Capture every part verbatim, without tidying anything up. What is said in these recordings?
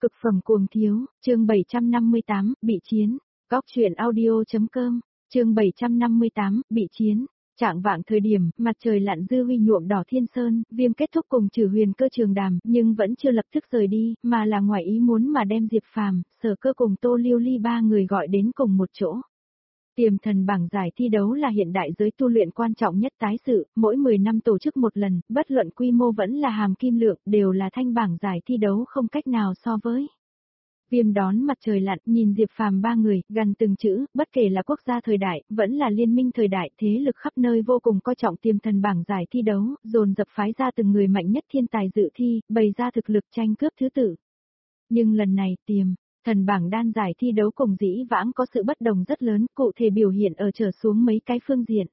Cực phẩm cuồng thiếu, chương bảy trăm năm mươi tám, bị chiến. Góc truyện audio.com, chương bảy trăm năm mươi tám, bị chiến. Trạng vạng thời điểm, mặt trời lặn dư huy nhuộm đỏ thiên sơn, Viêm kết thúc cùng Trử Huyền Cơ trường đàm, nhưng vẫn chưa lập tức rời đi, mà là ngoài ý muốn mà đem Diệp Phàm, Sở Cơ cùng Tô Liêu Ly ba người gọi đến cùng một chỗ. Tiềm thần bảng giải thi đấu là hiện đại giới tu luyện quan trọng nhất tái sự, mỗi mười năm tổ chức một lần, bất luận quy mô vẫn là hàm kim lượng, đều là thanh bảng giải thi đấu không cách nào so với. Viêm đón mặt trời lặn, nhìn Diệp Phàm ba người, gần từng chữ, bất kể là quốc gia thời đại, vẫn là liên minh thời đại, thế lực khắp nơi vô cùng coi trọng tiềm thần bảng giải thi đấu, dồn dập phái ra từng người mạnh nhất thiên tài dự thi, bày ra thực lực tranh cướp thứ tự. Nhưng lần này, tiềm thần bảng đan giải thi đấu cùng dĩ vãng có sự bất đồng rất lớn, cụ thể biểu hiện ở trở xuống mấy cái phương diện.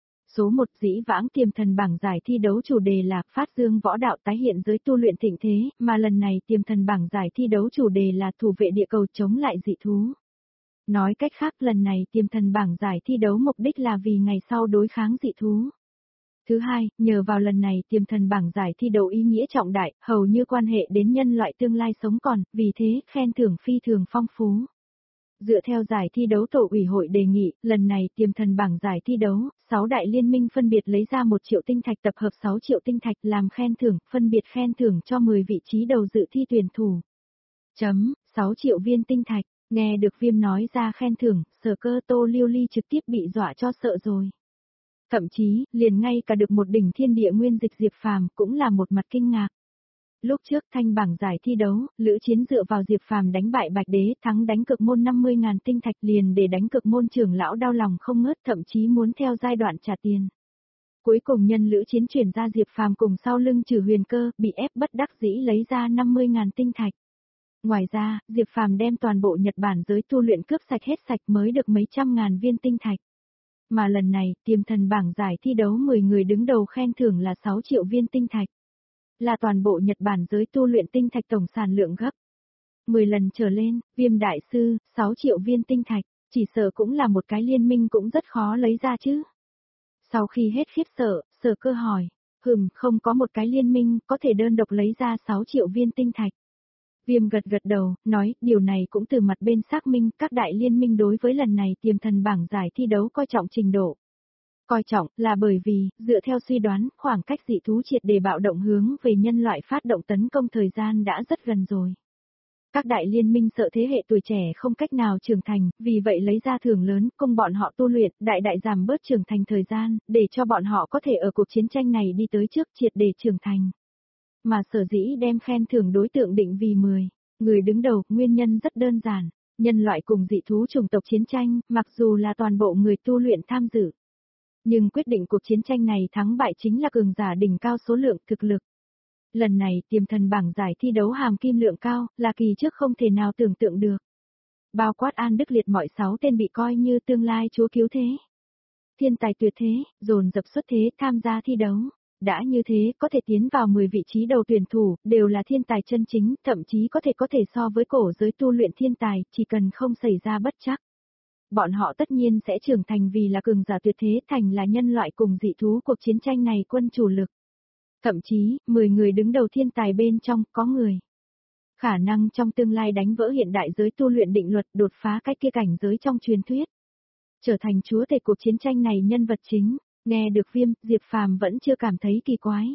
Số một, dĩ vãng tiềm thần bảng giải thi đấu chủ đề là phát dương võ đạo tái hiện giới tu luyện thịnh thế, mà lần này tiềm thần bảng giải thi đấu chủ đề là thủ vệ địa cầu chống lại dị thú. Nói cách khác, lần này tiềm thần bảng giải thi đấu mục đích là vì ngày sau đối kháng dị thú. Thứ hai, nhờ vào lần này tiềm thần bảng giải thi đấu ý nghĩa trọng đại, hầu như quan hệ đến nhân loại tương lai sống còn, vì thế, khen thưởng phi thường phong phú. Dựa theo giải thi đấu tổ ủy hội đề nghị, lần này tiềm thần bảng giải thi đấu, sáu đại liên minh phân biệt lấy ra một triệu tinh thạch tập hợp sáu triệu tinh thạch làm khen thưởng, phân biệt khen thưởng cho mười vị trí đầu dự thi tuyển thủ. Chấm, sáu triệu viên tinh thạch, nghe được Viêm nói ra khen thưởng, Sở Cơ Tô Liêu Ly trực tiếp bị dọa cho sợ rồi. Thậm chí, liền ngay cả được một đỉnh thiên địa nguyên dịch Diệp Phàm cũng là một mặt kinh ngạc. Lúc trước thanh bảng giải thi đấu, Lữ Chiến dựa vào Diệp Phàm đánh bại Bạch Đế, thắng đánh cực môn năm mươi ngàn tinh thạch liền để đánh cực môn trưởng lão đau lòng không ngớt, thậm chí muốn theo giai đoạn trả tiền. Cuối cùng nhân Lữ Chiến chuyển ra Diệp Phàm cùng sau lưng Trử Huyền Cơ, bị ép bất đắc dĩ lấy ra năm mươi ngàn tinh thạch. Ngoài ra, Diệp Phàm đem toàn bộ Nhật Bản giới tu luyện cướp sạch hết sạch mới được mấy trăm ngàn viên tinh thạch. Mà lần này, tiềm thần bảng giải thi đấu mười người đứng đầu khen thưởng là sáu triệu viên tinh thạch. Là toàn bộ Nhật Bản giới tu luyện tinh thạch tổng sản lượng gấp mười lần trở lên, Viêm đại sư, sáu triệu viên tinh thạch, chỉ sợ cũng là một cái liên minh cũng rất khó lấy ra chứ. Sau khi hết khiếp sợ, Sở Cơ hỏi, hừm, không có một cái liên minh có thể đơn độc lấy ra sáu triệu viên tinh thạch. Viêm gật gật đầu, nói, điều này cũng từ mặt bên xác minh, các đại liên minh đối với lần này tiềm thần bảng giải thi đấu coi trọng trình độ. Coi trọng là bởi vì, dựa theo suy đoán, khoảng cách dị thú triệt để bạo động hướng về nhân loại phát động tấn công thời gian đã rất gần rồi. Các đại liên minh sợ thế hệ tuổi trẻ không cách nào trưởng thành, vì vậy lấy ra thưởng lớn, cùng bọn họ tu luyện, đại đại giảm bớt trưởng thành thời gian, để cho bọn họ có thể ở cuộc chiến tranh này đi tới trước triệt để trưởng thành. Mà sở dĩ đem khen thưởng đối tượng định vì mười người đứng đầu, nguyên nhân rất đơn giản. Nhân loại cùng dị thú chủng tộc chiến tranh, mặc dù là toàn bộ người tu luyện tham dự. Nhưng quyết định cuộc chiến tranh này thắng bại chính là cường giả đỉnh cao số lượng thực lực. Lần này tiềm thần bảng giải thi đấu hàm kim lượng cao, là kỳ trước không thể nào tưởng tượng được. Bao quát An Đức Liệt mọi sáu tên bị coi như tương lai chúa cứu thế. Thiên tài tuyệt thế, dồn dập xuất thế tham gia thi đấu. Đã như thế, có thể tiến vào mười vị trí đầu tuyển thủ, đều là thiên tài chân chính, thậm chí có thể có thể so với cổ giới tu luyện thiên tài, chỉ cần không xảy ra bất trắc. Bọn họ tất nhiên sẽ trưởng thành vì là cường giả tuyệt thế, thành là nhân loại cùng dị thú cuộc chiến tranh này quân chủ lực. Thậm chí, mười người đứng đầu thiên tài bên trong, có người. Khả năng trong tương lai đánh vỡ hiện đại giới tu luyện định luật, đột phá cái kia cảnh giới trong truyền thuyết. Trở thành chúa tể cuộc chiến tranh này nhân vật chính. Nghe được Viêm, Diệp Phàm vẫn chưa cảm thấy kỳ quái.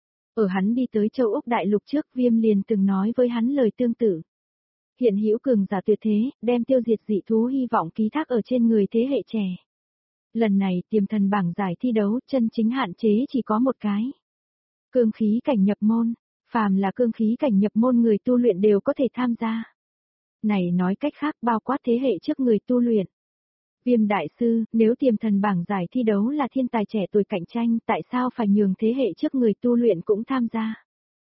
Ở hắn đi tới châu Úc đại lục trước, Viêm liền từng nói với hắn lời tương tự. Hiện hữu cường giả tuyệt thế, đem tiêu diệt dị thú hy vọng ký thác ở trên người thế hệ trẻ. Lần này tiềm thần bảng giải thi đấu, chân chính hạn chế chỉ có một cái. Cương khí cảnh nhập môn, phàm là cương khí cảnh nhập môn người tu luyện đều có thể tham gia. Này nói cách khác bao quát thế hệ trước người tu luyện. Viêm đại sư, nếu tiềm thần bảng giải thi đấu là thiên tài trẻ tuổi cạnh tranh, tại sao phải nhường thế hệ trước người tu luyện cũng tham gia?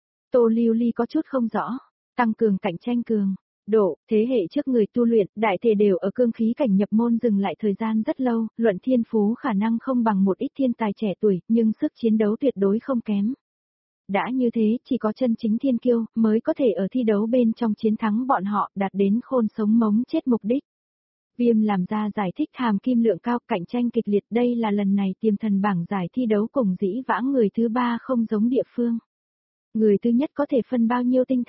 Tô Liêu Ly có chút không rõ, tăng cường cạnh tranh cường, độ, thế hệ trước người tu luyện, đại thể đều ở cương khí cảnh nhập môn dừng lại thời gian rất lâu, luận thiên phú khả năng không bằng một ít thiên tài trẻ tuổi, nhưng sức chiến đấu tuyệt đối không kém. Đã như thế, chỉ có chân chính thiên kiêu, mới có thể ở thi đấu bên trong chiến thắng bọn họ, đạt đến khôn sống mống chết mục đích. Viêm làm ra giải thích hàm kim lượng cao, cạnh tranh kịch liệt, đây là lần này tiềm thần bảng giải thi đấu cùng dĩ vãng người thứ ba không giống địa phương. Người thứ nhất có thể phân bao nhiêu tinh thạch,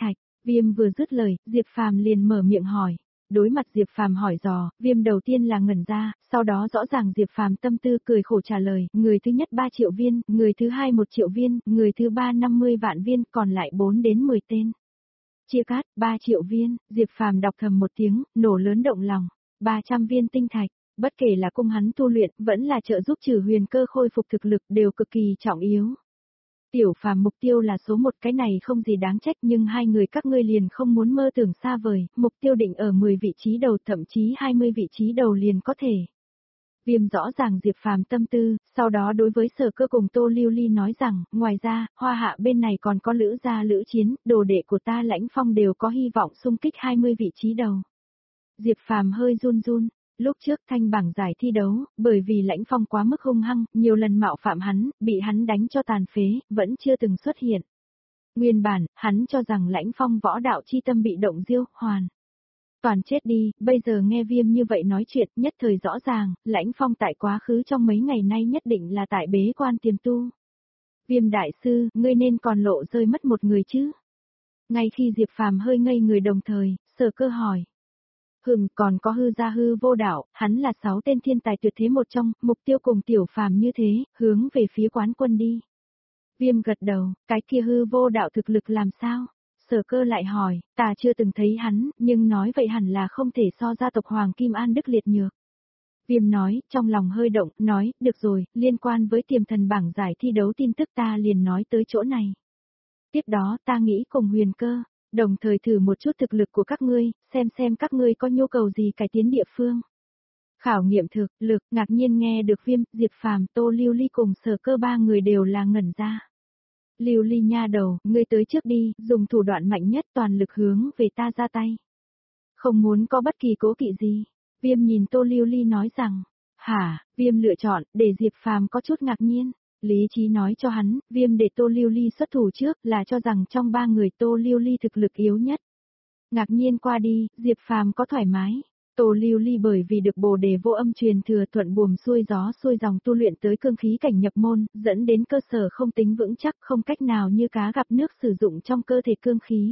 Viêm vừa dứt lời, Diệp Phàm liền mở miệng hỏi. Đối mặt Diệp Phàm hỏi dò, Viêm đầu tiên là ngẩn ra, sau đó rõ ràng Diệp Phàm tâm tư cười khổ trả lời, người thứ nhất ba triệu viên, người thứ hai một triệu viên, người thứ ba năm mươi vạn viên, còn lại bốn đến mười tên. Chia cát, ba triệu viên, Diệp Phàm đọc thầm một tiếng, nổ lớn động lòng, ba trăm viên tinh thạch, bất kể là cung hắn tu luyện, vẫn là trợ giúp trừ huyền cơ khôi phục thực lực đều cực kỳ trọng yếu. Tiểu Phàm mục tiêu là số một, cái này không gì đáng trách, nhưng hai người các ngươi liền không muốn mơ tưởng xa vời, mục tiêu định ở mười vị trí đầu, thậm chí hai mươi vị trí đầu liền có thể. Viêm rõ ràng Diệp Phàm tâm tư, sau đó đối với Sở Cơ cùng Tô Lưu Ly nói rằng, ngoài ra, Hoa Hạ bên này còn có Lữ gia Lữ Chiến, đồ đệ của ta Lãnh Phong đều có hy vọng xung kích hai mươi vị trí đầu. Diệp Phàm hơi run run. Lúc trước thanh bảng giải thi đấu, bởi vì Lãnh Phong quá mức hung hăng, nhiều lần mạo phạm hắn, bị hắn đánh cho tàn phế, vẫn chưa từng xuất hiện. Nguyên bản, hắn cho rằng Lãnh Phong võ đạo chi tâm bị động diêu, hoàn. Toàn chết đi, bây giờ nghe Viêm như vậy nói chuyện, nhất thời rõ ràng, Lãnh Phong tại quá khứ trong mấy ngày nay nhất định là tại bế quan tiềm tu. Viêm đại sư, ngươi nên còn lộ rơi mất một người chứ? Ngay khi Diệp Phàm hơi ngây người đồng thời, Sở Cơ hỏi. Hừm, còn có hư gia hư vô đạo, hắn là sáu tên thiên tài tuyệt thế một trong, mục tiêu cùng Tiểu Phàm như thế, hướng về phía quán quân đi. Viêm gật đầu, cái kia hư vô đạo thực lực làm sao? Sở Cơ lại hỏi, ta chưa từng thấy hắn, nhưng nói vậy hẳn là không thể so gia tộc Hoàng Kim An Đức liệt nhược. Viêm nói, trong lòng hơi động, nói, được rồi, liên quan với tiềm thần bảng giải thi đấu tin tức ta liền nói tới chỗ này. Tiếp đó ta nghĩ cùng Huyền Cơ, đồng thời thử một chút thực lực của các ngươi, xem xem các ngươi có nhu cầu gì cải tiến địa phương. Khảo nghiệm thực lực, ngạc nhiên nghe được Viêm, Diệp Phàm, Tô Lưu Ly cùng Sở Cơ ba người đều là ngẩn ra. Lưu Ly nha đầu, ngươi tới trước đi, dùng thủ đoạn mạnh nhất toàn lực hướng về ta ra tay. Không muốn có bất kỳ cố kỵ gì. Viêm nhìn Tô Lưu Ly nói rằng, hả, Viêm lựa chọn, để Diệp Phàm có chút ngạc nhiên. Lý trí nói cho hắn, Viêm để Tô Lưu Ly xuất thủ trước là cho rằng trong ba người Tô Lưu Ly thực lực yếu nhất. Ngạc nhiên qua đi, Diệp Phàm có thoải mái. Tô Lưu Ly bởi vì được Bồ Đề Vô Âm truyền thừa thuận buồm xuôi gió xuôi dòng tu luyện tới cương khí cảnh nhập môn, dẫn đến cơ sở không tính vững chắc, không cách nào như cá gặp nước sử dụng trong cơ thể cương khí.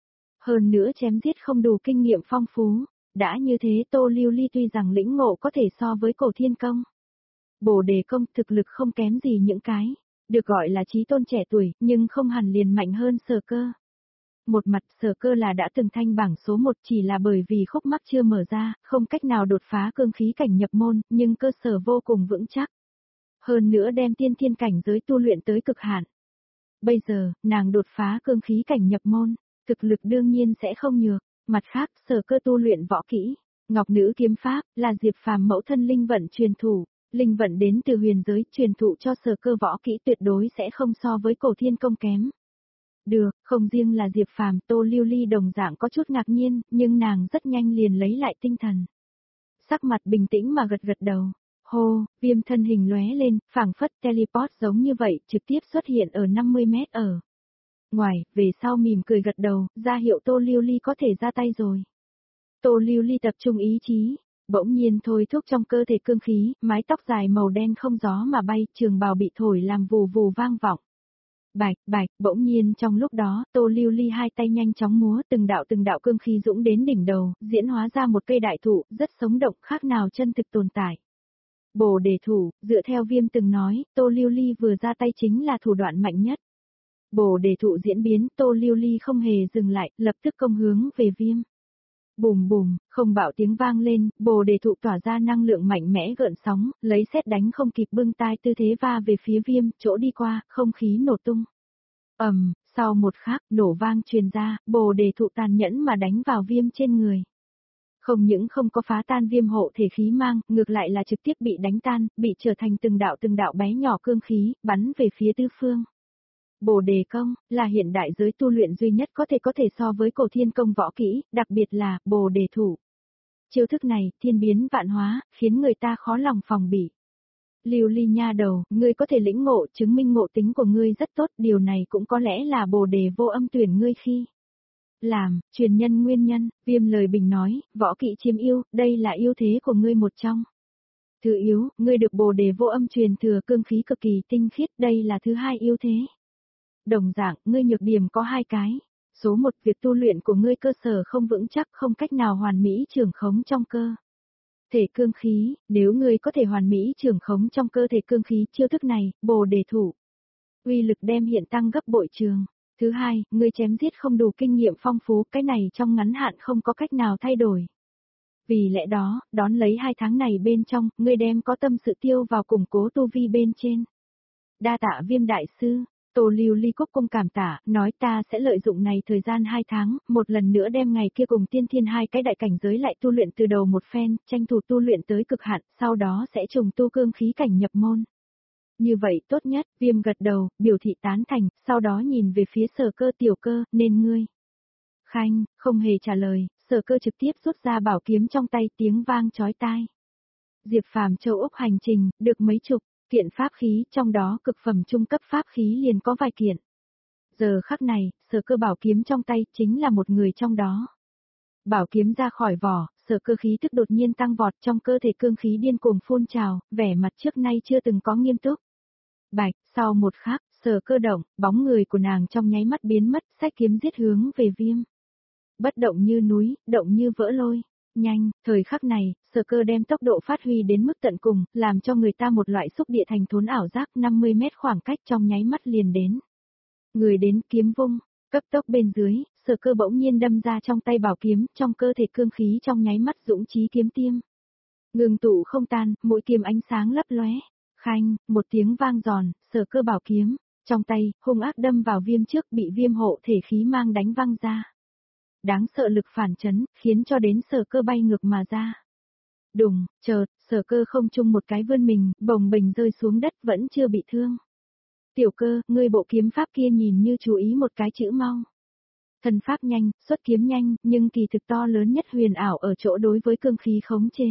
Hơn nữa chém giết không đủ kinh nghiệm phong phú, đã như thế Tô Lưu Ly tuy rằng lĩnh ngộ có thể so với Cổ Thiên Công. Bồ Đề Công thực lực không kém gì những cái, được gọi là chí tôn trẻ tuổi, nhưng không hẳn liền mạnh hơn Sở Cơ. Một mặt Sở Cơ là đã từng thanh bảng số một chỉ là bởi vì khúc mắc chưa mở ra, không cách nào đột phá cương khí cảnh nhập môn, nhưng cơ sở vô cùng vững chắc. Hơn nữa đem tiên thiên cảnh giới tu luyện tới cực hạn. Bây giờ, nàng đột phá cương khí cảnh nhập môn, thực lực đương nhiên sẽ không nhược. Mặt khác, Sở Cơ tu luyện võ kỹ, Ngọc Nữ kiếm pháp, là Diệp Phàm mẫu thân linh vận truyền thủ. Linh vận đến từ huyền giới, truyền thụ cho Sở Cơ võ kỹ tuyệt đối sẽ không so với Cổ Thiên Công kém. Được, không riêng là Diệp Phàm, Tô Lưu Ly đồng dạng có chút ngạc nhiên, nhưng nàng rất nhanh liền lấy lại tinh thần. Sắc mặt bình tĩnh mà gật gật đầu. Hô, Viêm thân hình lóe lên, phảng phất teleport giống như vậy, trực tiếp xuất hiện ở năm mươi mét ở. Ngoài, về sau mỉm cười gật đầu, ra hiệu Tô Lưu Ly có thể ra tay rồi. Tô Lưu Ly tập trung ý chí. Bỗng nhiên thôi thúc trong cơ thể cương khí, mái tóc dài màu đen không gió mà bay, trường bào bị thổi làm vù vù vang vọng. Bạch, bạch, bỗng nhiên trong lúc đó, Tô Lưu Ly hai tay nhanh chóng múa, từng đạo từng đạo cương khí dũng đến đỉnh đầu, diễn hóa ra một cây đại thụ, rất sống động, khác nào chân thực tồn tại. Bồ Đề thủ, dựa theo Viêm từng nói, Tô Lưu Ly vừa ra tay chính là thủ đoạn mạnh nhất. Bồ Đề thụ diễn biến, Tô Lưu Ly không hề dừng lại, lập tức công hướng về Viêm. Bùm bùm, không bạo tiếng vang lên, Bồ Đề thụ tỏa ra năng lượng mạnh mẽ gợn sóng, lấy sét đánh không kịp bưng tai tư thế va về phía Viêm, chỗ đi qua, không khí nổ tung. Ầm, um, sau một khắc, nổ vang truyền ra, Bồ Đề thụ tàn nhẫn mà đánh vào Viêm trên người. Không những không có phá tan Viêm hộ thể khí mang, ngược lại là trực tiếp bị đánh tan, bị trở thành từng đạo từng đạo bé nhỏ cương khí, bắn về phía tứ phương. Bồ Đề Công, là hiện đại giới tu luyện duy nhất có thể có thể so với Cổ Thiên Công võ kỹ, đặc biệt là, Bồ Đề thủ. Chiêu thức này, thiên biến vạn hóa, khiến người ta khó lòng phòng bị. Lưu Ly nha đầu, ngươi có thể lĩnh ngộ, chứng minh ngộ tính của ngươi rất tốt, điều này cũng có lẽ là Bồ Đề Vô Âm tuyển ngươi khi làm, truyền nhân nguyên nhân, Viêm lời bình nói, võ kỹ chiếm ưu, đây là ưu thế của ngươi một trong. Thứ yếu, ngươi được Bồ Đề Vô Âm truyền thừa cương khí cực kỳ tinh khiết, đây là thứ hai ưu thế. Đồng dạng, ngươi nhược điểm có hai cái. Số một, việc tu luyện của ngươi cơ sở không vững chắc, không cách nào hoàn mỹ trưởng khống trong cơ thể cương khí, nếu ngươi có thể hoàn mỹ trưởng khống trong cơ thể cương khí chiêu thức này, Bồ đề thủ, uy lực đem hiện tăng gấp bội trường. Thứ hai, ngươi chém giết không đủ kinh nghiệm phong phú, cái này trong ngắn hạn không có cách nào thay đổi. Vì lẽ đó, đón lấy hai tháng này bên trong, ngươi đem có tâm sự tiêu vào củng cố tu vi bên trên. Đa tạ Viêm đại sư, Tô Lưu Ly Cúc cung cảm tạ, nói ta sẽ lợi dụng này thời gian hai tháng, một lần nữa đem ngày kia cùng tiên thiên hai cái đại cảnh giới lại tu luyện từ đầu một phen, tranh thủ tu luyện tới cực hạn, sau đó sẽ trùng tu cương khí cảnh nhập môn. Như vậy tốt nhất, Viêm gật đầu, biểu thị tán thành, sau đó nhìn về phía Sở Cơ tiểu cơ, nên ngươi. Khanh, không hề trả lời, Sở Cơ trực tiếp rút ra bảo kiếm trong tay, tiếng vang chói tai. Diệp Phàm châu Úc hành trình, được mấy chục kiện pháp khí, trong đó cực phẩm trung cấp pháp khí liền có vài kiện. Giờ khắc này, Sở Cơ bảo kiếm trong tay chính là một người trong đó. Bảo kiếm ra khỏi vỏ, Sở Cơ khí tức đột nhiên tăng vọt, trong cơ thể cương khí điên cuồng phun trào, vẻ mặt trước nay chưa từng có nghiêm túc. Bạch, sau một khắc, Sở Cơ động, bóng người của nàng trong nháy mắt biến mất, xách kiếm giết hướng về Viêm. Bất động như núi, động như vỡ lôi. Nhanh, thời khắc này, Sở Cơ đem tốc độ phát huy đến mức tận cùng, làm cho người ta một loại xúc địa thành thốn ảo giác, năm mươi mét khoảng cách trong nháy mắt liền đến. Người đến kiếm vung, cấp tốc bên dưới, Sở Cơ bỗng nhiên đâm ra trong tay bảo kiếm, trong cơ thể cương khí trong nháy mắt dũng chí kiếm tiêm. Ngừng tụ không tan, mũi kiếm ánh sáng lấp lóe. Khanh, một tiếng vang giòn, Sở Cơ bảo kiếm, trong tay, hung ác đâm vào Viêm trước, bị Viêm hộ thể khí mang đánh văng ra. Đáng sợ lực phản chấn, khiến cho đến Sở Cơ bay ngược mà ra. Đùng, chợt, Sở Cơ không chung một cái vươn mình, bồng bềnh rơi xuống đất, vẫn chưa bị thương. Tiểu Cơ, ngươi bộ kiếm pháp kia nhìn như chú ý một cái chữ mau. Thần pháp nhanh, xuất kiếm nhanh, nhưng kỳ thực to lớn nhất huyền ảo ở chỗ đối với cương khí khống chế.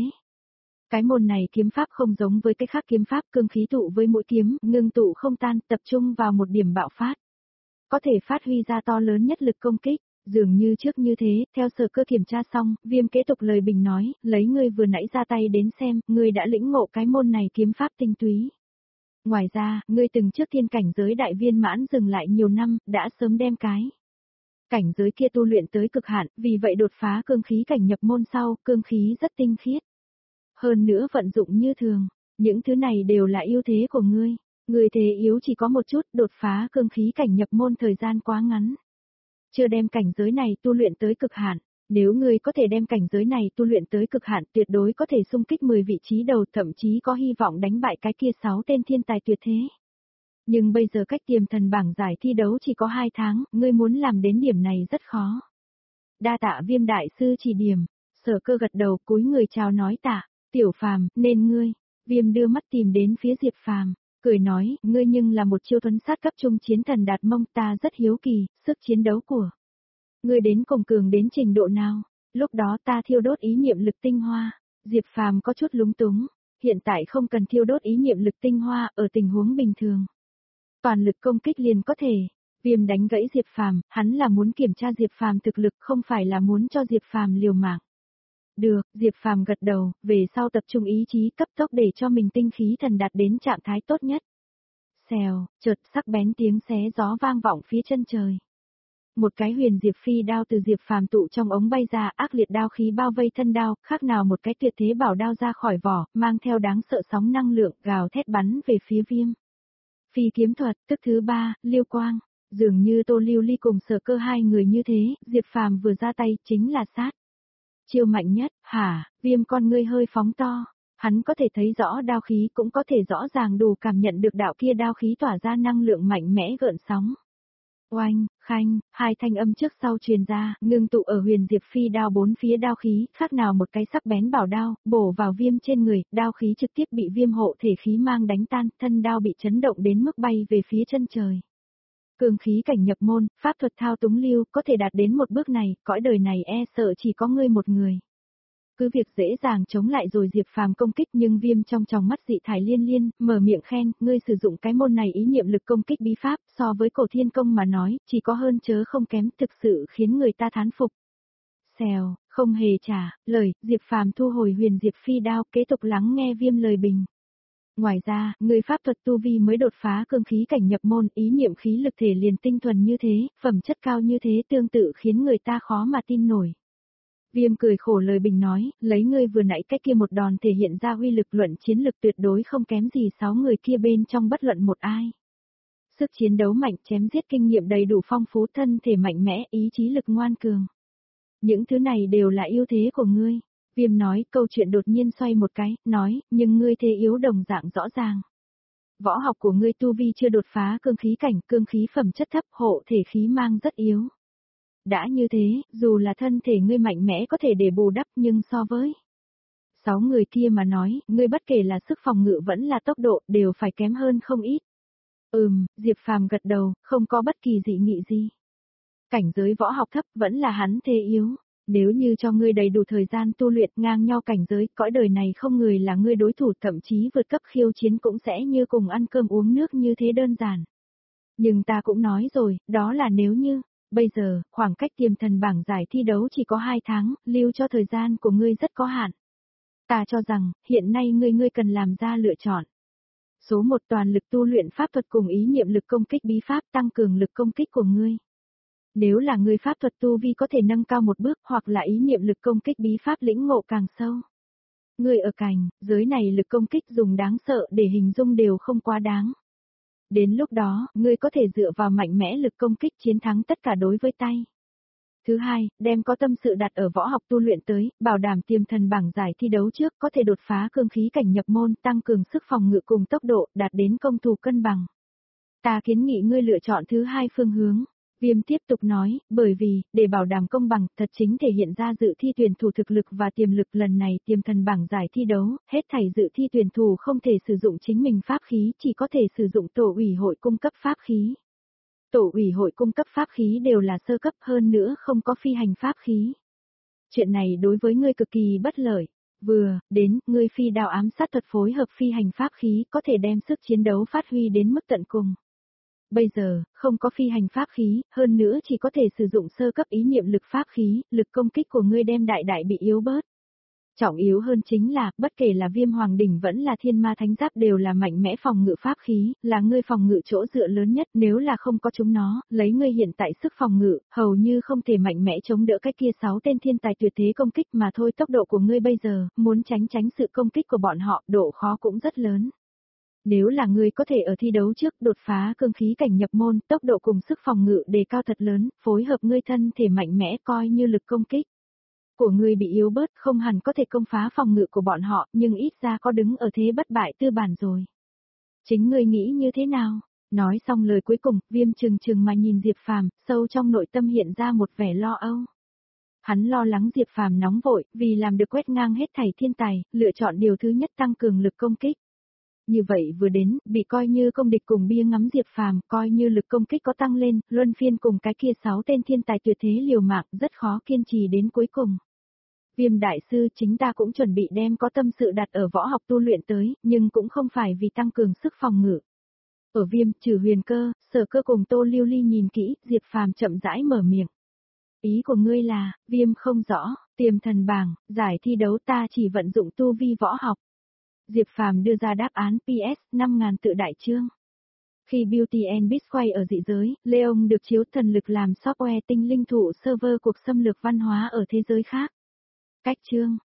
Cái môn này kiếm pháp không giống với cái khác kiếm pháp, cương khí tụ với mũi kiếm, ngưng tụ không tan, tập trung vào một điểm bạo phát. Có thể phát huy ra to lớn nhất lực công kích. Dường như trước như thế, theo Sở Cơ kiểm tra xong, Viêm kế tục lời bình nói, lấy ngươi vừa nãy ra tay đến xem, ngươi đã lĩnh ngộ cái môn này kiếm pháp tinh túy. Ngoài ra, ngươi từng trước thiên cảnh giới đại viên mãn dừng lại nhiều năm, đã sớm đem cái cảnh giới kia tu luyện tới cực hạn, vì vậy đột phá cương khí cảnh nhập môn sau, cương khí rất tinh khiết. Hơn nữa vận dụng như thường, những thứ này đều là ưu thế của ngươi. Ngươi thế yếu chỉ có một chút, đột phá cương khí cảnh nhập môn thời gian quá ngắn. Chưa đem cảnh giới này tu luyện tới cực hạn, nếu ngươi có thể đem cảnh giới này tu luyện tới cực hạn, tuyệt đối có thể xung kích mười vị trí đầu, thậm chí có hy vọng đánh bại cái kia sáu tên thiên tài tuyệt thế. Nhưng bây giờ cách tiềm thần bảng giải thi đấu chỉ có hai tháng, ngươi muốn làm đến điểm này rất khó. Đa tạ Viêm đại sư chỉ điểm, Sở Cơ gật đầu cúi người chào nói tạ, Tiểu Phàm, nên ngươi. Viêm đưa mắt tìm đến phía Diệp Phàm, cười nói, ngươi nhưng là một chiêu thuấn sát cấp trung chiến thần đạt mông, ta rất hiếu kỳ, sức chiến đấu của ngươi đến cùng cường đến trình độ nào, lúc đó ta thiêu đốt ý niệm lực tinh hoa. Diệp Phàm có chút lúng túng, hiện tại không cần thiêu đốt ý niệm lực tinh hoa, ở tình huống bình thường. Toàn lực công kích liền có thể. Viêm đánh gãy Diệp Phàm, hắn là muốn kiểm tra Diệp Phàm thực lực, không phải là muốn cho Diệp Phàm liều mạng. Được, Diệp Phàm gật đầu, về sau tập trung ý chí cấp tốc để cho mình tinh khí thần đạt đến trạng thái tốt nhất. Xèo, chợt sắc bén tiếng xé gió vang vọng phía chân trời. Một cái huyền diệp phi đao từ Diệp Phàm tụ trong ống bay ra, ác liệt đao khí bao vây thân đao, khác nào một cái tuyệt thế bảo đao ra khỏi vỏ, mang theo đáng sợ sóng năng lượng, gào thét bắn về phía Viêm. Phi kiếm thuật, tức thứ ba, Liêu Quang, dường như Tô Lưu Ly cùng Sở Cơ hai người như thế, Diệp Phàm vừa ra tay chính là sát. Chiêu mạnh nhất, hả, Viêm con ngươi hơi phóng to, hắn có thể thấy rõ đao khí, cũng có thể rõ ràng đủ cảm nhận được đạo kia đao khí tỏa ra năng lượng mạnh mẽ gợn sóng. Oanh, khanh, hai thanh âm trước sau truyền ra, ngưng tụ ở huyền diệp phi đao bốn phía đao khí, khác nào một cái sắc bén bảo đao, bổ vào Viêm trên người, đao khí trực tiếp bị Viêm hộ thể khí mang đánh tan, thân đao bị chấn động đến mức bay về phía chân trời. Cương khí cảnh nhập môn, pháp thuật thao túng lưu, có thể đạt đến một bước này, cõi đời này e sợ chỉ có ngươi một người. Cứ việc dễ dàng chống lại rồi Diệp Phàm công kích, nhưng Viêm trong tròng mắt dị thải liên liên, mở miệng khen, ngươi sử dụng cái môn này ý niệm lực công kích bí pháp, so với cổ thiên công mà nói, chỉ có hơn chớ không kém, thực sự khiến người ta thán phục. Xèo, không hề trả lời, Diệp Phàm thu hồi huyền diệp phi đao, kế tục lắng nghe Viêm lời bình. Ngoài ra, người pháp thuật tu vi mới đột phá cương khí cảnh nhập môn, ý niệm khí lực thể liền tinh thuần như thế, phẩm chất cao như thế tương tự khiến người ta khó mà tin nổi. Viêm cười khổ lời bình nói, lấy ngươi vừa nãy cách kia một đòn thể hiện ra uy lực luận chiến lực tuyệt đối không kém gì sáu người kia bên trong bất luận một ai. Sức chiến đấu mạnh, chém giết kinh nghiệm đầy đủ phong phú, thân thể mạnh mẽ, ý chí lực ngoan cường. Những thứ này đều là ưu thế của ngươi. Viêm nói, câu chuyện đột nhiên xoay một cái, nói, nhưng ngươi thế yếu đồng dạng rõ ràng. Võ học của ngươi tu vi chưa đột phá cương khí cảnh, cương khí phẩm chất thấp, hộ thể khí mang rất yếu. Đã như thế, dù là thân thể ngươi mạnh mẽ có thể để bù đắp nhưng so với sáu người kia mà nói, ngươi bất kể là sức phòng ngự vẫn là tốc độ đều phải kém hơn không ít. Ừm, Diệp Phàm gật đầu, không có bất kỳ dị nghị gì. Cảnh giới võ học thấp vẫn là hắn thế yếu. Nếu như cho ngươi đầy đủ thời gian tu luyện ngang nhau cảnh giới, cõi đời này không người là ngươi đối thủ, thậm chí vượt cấp khiêu chiến cũng sẽ như cùng ăn cơm uống nước như thế đơn giản. Nhưng ta cũng nói rồi, đó là nếu như, bây giờ, khoảng cách tiềm thần bảng giải thi đấu chỉ có hai tháng, lưu cho thời gian của ngươi rất có hạn. Ta cho rằng, hiện nay ngươi ngươi cần làm ra lựa chọn. Số một toàn lực tu luyện pháp thuật cùng ý niệm lực công kích bí pháp tăng cường lực công kích của ngươi. Nếu là người pháp thuật tu vi có thể nâng cao một bước hoặc là ý niệm lực công kích bí pháp lĩnh ngộ càng sâu. Người ở cành, giới này lực công kích dùng đáng sợ để hình dung đều không quá đáng. Đến lúc đó, ngươi có thể dựa vào mạnh mẽ lực công kích chiến thắng tất cả đối với tay. Thứ hai, đem có tâm sự đặt ở võ học tu luyện tới, bảo đảm tiềm thần bảng giải thi đấu trước có thể đột phá cương khí cảnh nhập môn, tăng cường sức phòng ngự cùng tốc độ, đạt đến công thủ cân bằng. Ta kiến nghị ngươi lựa chọn thứ hai phương hướng. Viêm tiếp tục nói, bởi vì, để bảo đảm công bằng, thật chính thể hiện ra dự thi tuyển thủ thực lực và tiềm lực lần này tiềm thần bảng giải thi đấu, hết thảy dự thi tuyển thủ không thể sử dụng chính mình pháp khí, chỉ có thể sử dụng tổ ủy hội cung cấp pháp khí. Tổ ủy hội cung cấp pháp khí đều là sơ cấp hơn nữa không có phi hành pháp khí. Chuyện này đối với ngươi cực kỳ bất lợi. Vừa, đến, ngươi phi đao ám sát thuật phối hợp phi hành pháp khí có thể đem sức chiến đấu phát huy đến mức tận cùng. Bây giờ, không có phi hành pháp khí, hơn nữa chỉ có thể sử dụng sơ cấp ý niệm lực pháp khí, lực công kích của ngươi đem đại đại bị yếu bớt. Trọng yếu hơn chính là, bất kể là viêm hoàng đỉnh vẫn là thiên ma thánh giáp đều là mạnh mẽ phòng ngự pháp khí, là ngươi phòng ngự chỗ dựa lớn nhất, nếu là không có chúng nó, lấy ngươi hiện tại sức phòng ngự, hầu như không thể mạnh mẽ chống đỡ cái kia sáu tên thiên tài tuyệt thế công kích mà thôi. Tốc độ của ngươi bây giờ, muốn tránh tránh sự công kích của bọn họ, độ khó cũng rất lớn. Nếu là ngươi có thể ở thi đấu trước đột phá cương khí cảnh nhập môn, tốc độ cùng sức phòng ngự đề cao thật lớn, phối hợp ngươi thân thể mạnh mẽ coi như lực công kích của ngươi bị yếu bớt, không hẳn có thể công phá phòng ngự của bọn họ, nhưng ít ra có đứng ở thế bất bại tư bản rồi. Chính ngươi nghĩ như thế nào? Nói xong lời cuối cùng, Viêm trừng trừng mà nhìn Diệp Phàm, sâu trong nội tâm hiện ra một vẻ lo âu. Hắn lo lắng Diệp Phàm nóng vội, vì làm được quét ngang hết thảy thiên tài, lựa chọn điều thứ nhất tăng cường lực công kích. Như vậy vừa đến, bị coi như công địch cùng bia ngắm Diệp Phàm, coi như lực công kích có tăng lên, luân phiên cùng cái kia sáu tên thiên tài tuyệt thế liều mạng, rất khó kiên trì đến cuối cùng. Viêm đại sư, chính ta cũng chuẩn bị đem có tâm sự đặt ở võ học tu luyện tới, nhưng cũng không phải vì tăng cường sức phòng ngự. Ở Viêm, trừ Huyền Cơ, Sở Cơ cùng Tô Lưu Ly nhìn kỹ, Diệp Phàm chậm rãi mở miệng. Ý của ngươi là, Viêm không rõ, tiềm thần bảng, giải thi đấu ta chỉ vận dụng tu vi võ học. Diệp Phàm đưa ra đáp án pê ét năm nghìn tự đại chương. Khi Beauty and Beast quay ở dị giới, Leon được chiếu thần lực làm software tinh linh thụ server cuộc xâm lược văn hóa ở thế giới khác. Cách chương